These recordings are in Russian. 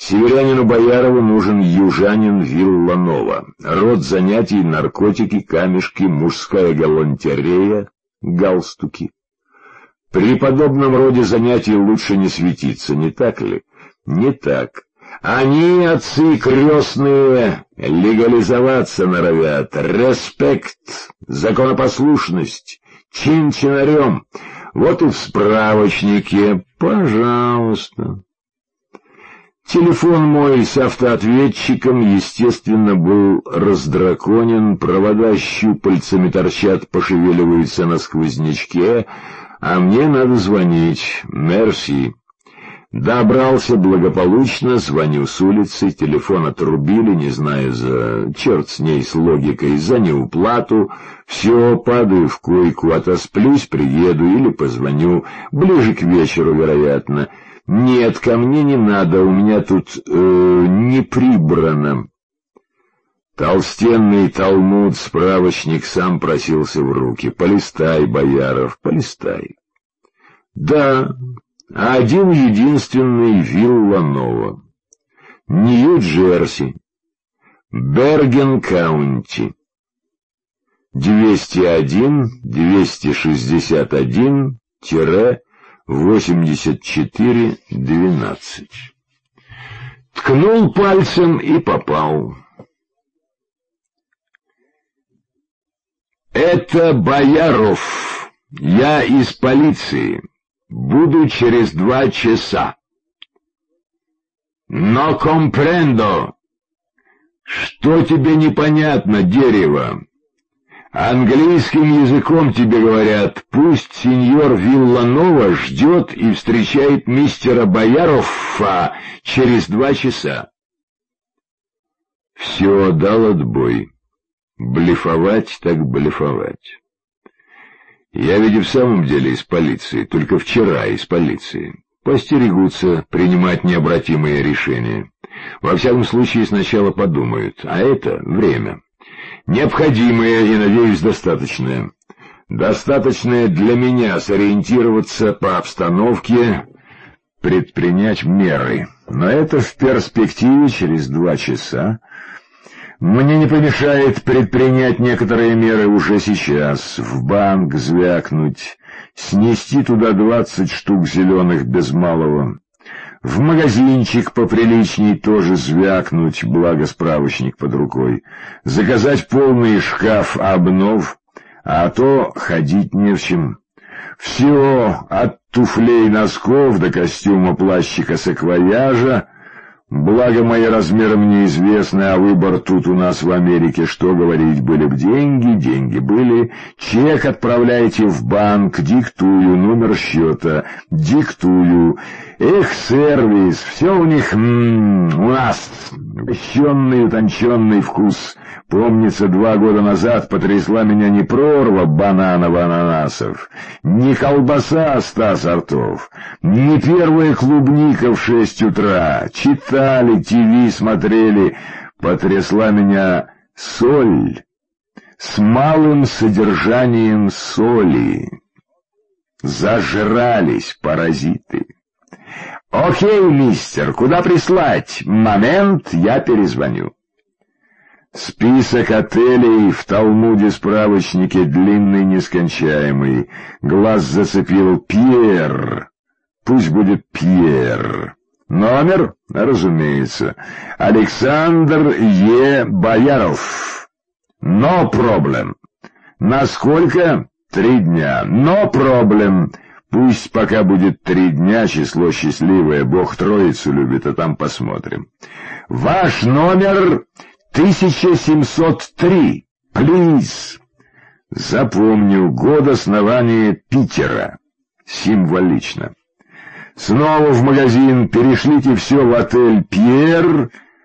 Северянину Боярову нужен южанин Вилланова. Род занятий: наркотики, камешки, мужская галантерея, галстуки. При подобном роде занятий лучше не светиться, не так ли? Не так. Они, отцы крестные, легализоваться норовят. Респект, законопослушность, чин-чинарем. Вот и в справочнике, пожалуйста. Телефон мой с автоответчиком, естественно, был раздраконен, провода щупальцами торчат, пошевеливаются на сквознячке, а мне надо звонить. Мерси. Добрался благополучно, звоню с улицы, телефон отрубили, не знаю черт с ней, с логикой, за неуплату. Все, падаю в койку, отосплюсь, приеду или позвоню, ближе к вечеру, вероятно. Нет, ко мне не надо, у меня тут не прибрано. Толстенный талмуд, справочник сам просился в руки. Полистай, Бояров, полистай. Да, один единственный Вилланова. Нью-Джерси. Берген-Каунти. 201-261-84-12. Ткнул пальцем и попал. Это Бояров. Я из полиции. Буду через 2 часа. Но компрендо. Что тебе непонятно, дерево? Английским языком тебе говорят: пусть сеньор Вилланова ждет и встречает мистера Боярова через 2 часа. Все, дал отбой. Блефовать так блефовать. Я ведь и в самом деле из полиции, только вчера из полиции. Постерегутся принимать необратимые решения. Во всяком случае, сначала подумают, а это время. Необходимое и, надеюсь, достаточное. Достаточное для меня сориентироваться по обстановке, предпринять меры. Но это в перспективе через 2 часа. Мне не помешает предпринять некоторые меры уже сейчас, в банк звякнуть, снести туда 20 штук зеленых без малого, в магазинчик поприличней тоже звякнуть, благо справочник под рукой, заказать полный шкаф обнов, а то ходить не в чем. Все, от туфлей носков до костюма плащика саквояжа. Благо мои размеры мне известны, а выбор тут у нас в Америке, что говорить, были б деньги, деньги были, чек отправляйте в банк, диктую, номер счета, диктую. Эх, сервис, все у них, у нас, пощенный, утонченный вкус. Помнится, 2 года назад потрясла меня не прорва бананов-ананасов, не колбаса 100 сортов, не первая клубника в 6 утра, читали, ТВ смотрели, потрясла меня соль с малым содержанием соли. Зажрались паразиты. Окей, мистер, куда прислать? Момент, я перезвоню. Список отелей в Талмуде-справочнике длинный, нескончаемый. Глаз зацепил Пьер. Пусть будет Пьер. Номер, разумеется, Александр Е. Бояров. No problem. Насколько? 3 дня. No problem. Пусть пока будет 3 дня, число счастливое, Бог Троицу любит, а там посмотрим. Ваш номер 1703. Плиз. Запомню, год основания Питера. Символично. Снова в магазин. Перешлите все в отель Пьер.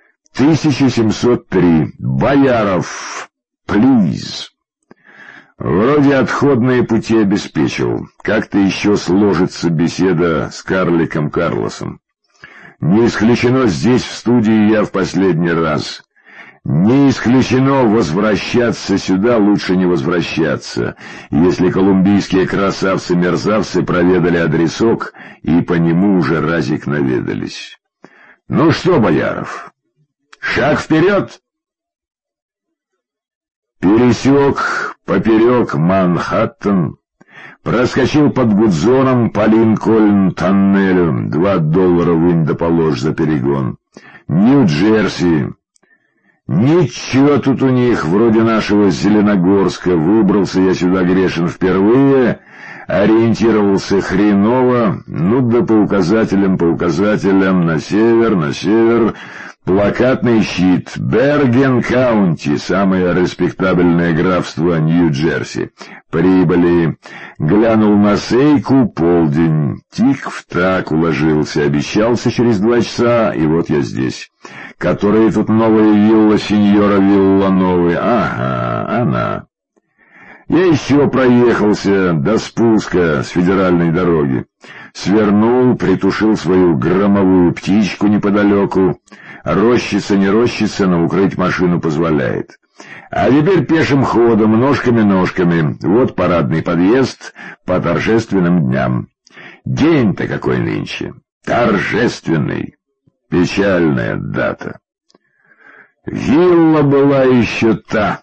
1703. Бояров. Плиз. Вроде отходные пути обеспечил. Как-то еще сложится беседа с Карликом Карлосом. Не исключено, здесь в студии я в последний раз. Не исключено, возвращаться сюда лучше не возвращаться, если колумбийские красавцы-мерзавцы проведали адресок и по нему уже разик наведались. Ну что, Бояров, шаг вперед! Пересек поперек Манхэттен, проскочил под Гудзоном по Линкольн-тоннелю, $2 вынь да положь за перегон. Нью-Джерси. Ничего тут у них, вроде нашего Зеленогорска. Выбрался я сюда, Грешин, впервые, ориентировался хреново, ну да по указателям, на север, плакатный щит, Берген-Каунти, самое респектабельное графство Нью-Джерси. Прибыли, глянул на сейку, полдень, тик-в-так уложился, обещался через 2 часа, и вот я здесь. Которая тут новая вилла сеньора Виллановой? Ага, она. Я еще проехался до спуска с федеральной дороги. Свернул, притушил свою громовую птичку неподалеку. Рощица не рощица, но укрыть машину позволяет. А теперь пешим ходом, ножками. Вот парадный подъезд по торжественным дням. День-то какой нынче. Торжественный. Печальная дата. Вилла была еще та.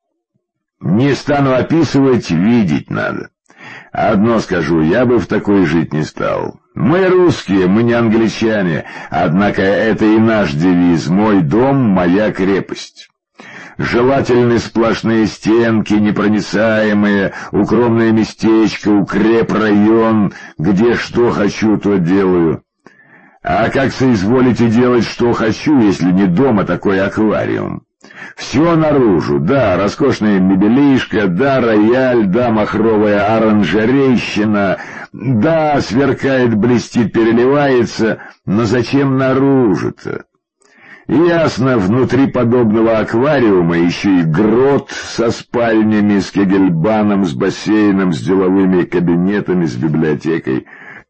Не стану описывать, видеть надо. Одно скажу, я бы в такой жить не стал. Мы русские, мы не англичане, однако это и наш девиз: мой дом, моя крепость. Желательны сплошные стенки, непроницаемые, укромное местечко, укрепрайон, где что хочу, то делаю. А как соизволите делать, что хочу, если не дома такой аквариум? Все наружу, да, роскошная мебелишка, да, рояль, да, махровая оранжерейщина, да, сверкает, блестит, переливается, но зачем наружу-то? Ясно, внутри подобного аквариума еще и грот со спальнями, с кегельбаном, с бассейном, с деловыми кабинетами, с библиотекой.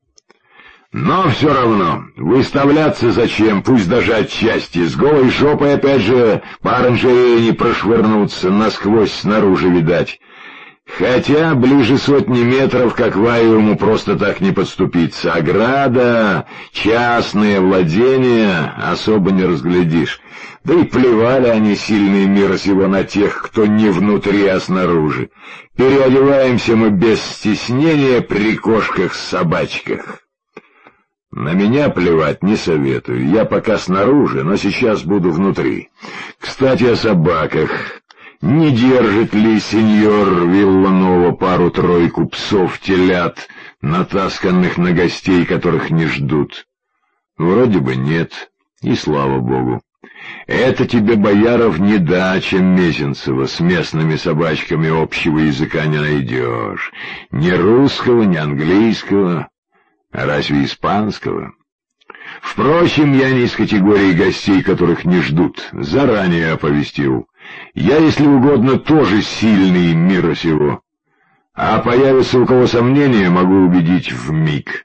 Но все равно, выставляться зачем, пусть даже отчасти, с голой жопой опять же по оранжерее не прошвырнуться, насквозь снаружи видать. Хотя ближе 100 метров к аквариуму просто так не подступиться. Ограда, частные владения особо не разглядишь. Да и плевали они, сильные мира сего, на тех, кто не внутри, а снаружи. Переодеваемся мы без стеснения при кошках-собачках. На меня плевать не советую, я пока снаружи, но сейчас буду внутри. Кстати, о собаках. Не держит ли сеньор Вилланова пару-тройку псов-телят, натасканных на гостей, которых не ждут? Вроде бы нет, и слава богу. Это тебе, Бояров, не дача Мезенцева, с местными собачками общего языка не найдешь. Ни русского, ни английского. А разве испанского? Впрочем, я не из категории гостей, которых не ждут, заранее оповестил. Я, если угодно, тоже сильный мира сего. А появится у кого сомнения, могу убедить вмиг.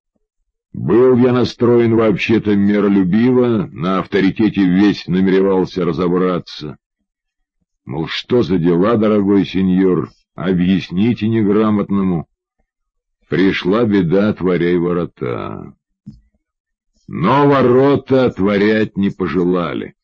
Был я настроен вообще-то миролюбиво, на авторитете весь намеревался разобраться. Мол, что за дела, дорогой сеньор, объясните неграмотному. Пришла беда, отворяй ворота. Но ворота отворять не пожелали.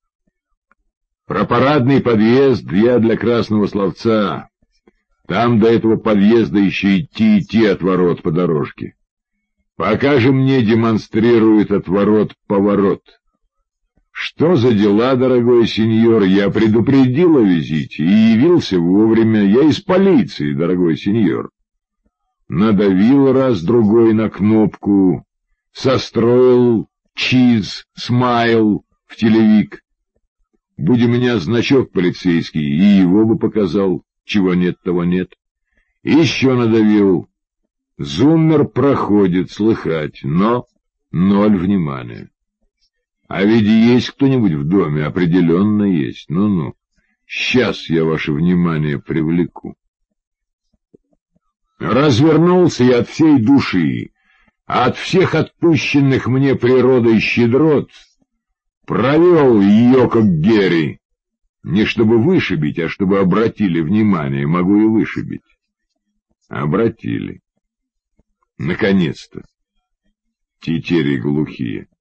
Про парадный подъезд я для красного словца. Там до этого подъезда еще идти от ворот по дорожке. Пока же мне демонстрирует от ворот поворот. Что за дела, дорогой сеньор, я предупредил о визите и явился вовремя. Я из полиции, дорогой сеньор. Надавил раз-другой на кнопку, состроил чиз, смайл в телевик. Будь у меня значок полицейский, и его бы показал, чего нет, того нет. Еще надавил. Зуммер проходит, слыхать, но 0 внимания. А ведь есть кто-нибудь в доме, определенно есть. Ну-ну, сейчас я ваше внимание привлеку. Развернулся я от всей души, а от всех отпущенных мне природой щедрот провел ее как Герри. Не чтобы вышибить, а чтобы обратили внимание, могу и вышибить. Обратили. Наконец-то. Тетери глухие.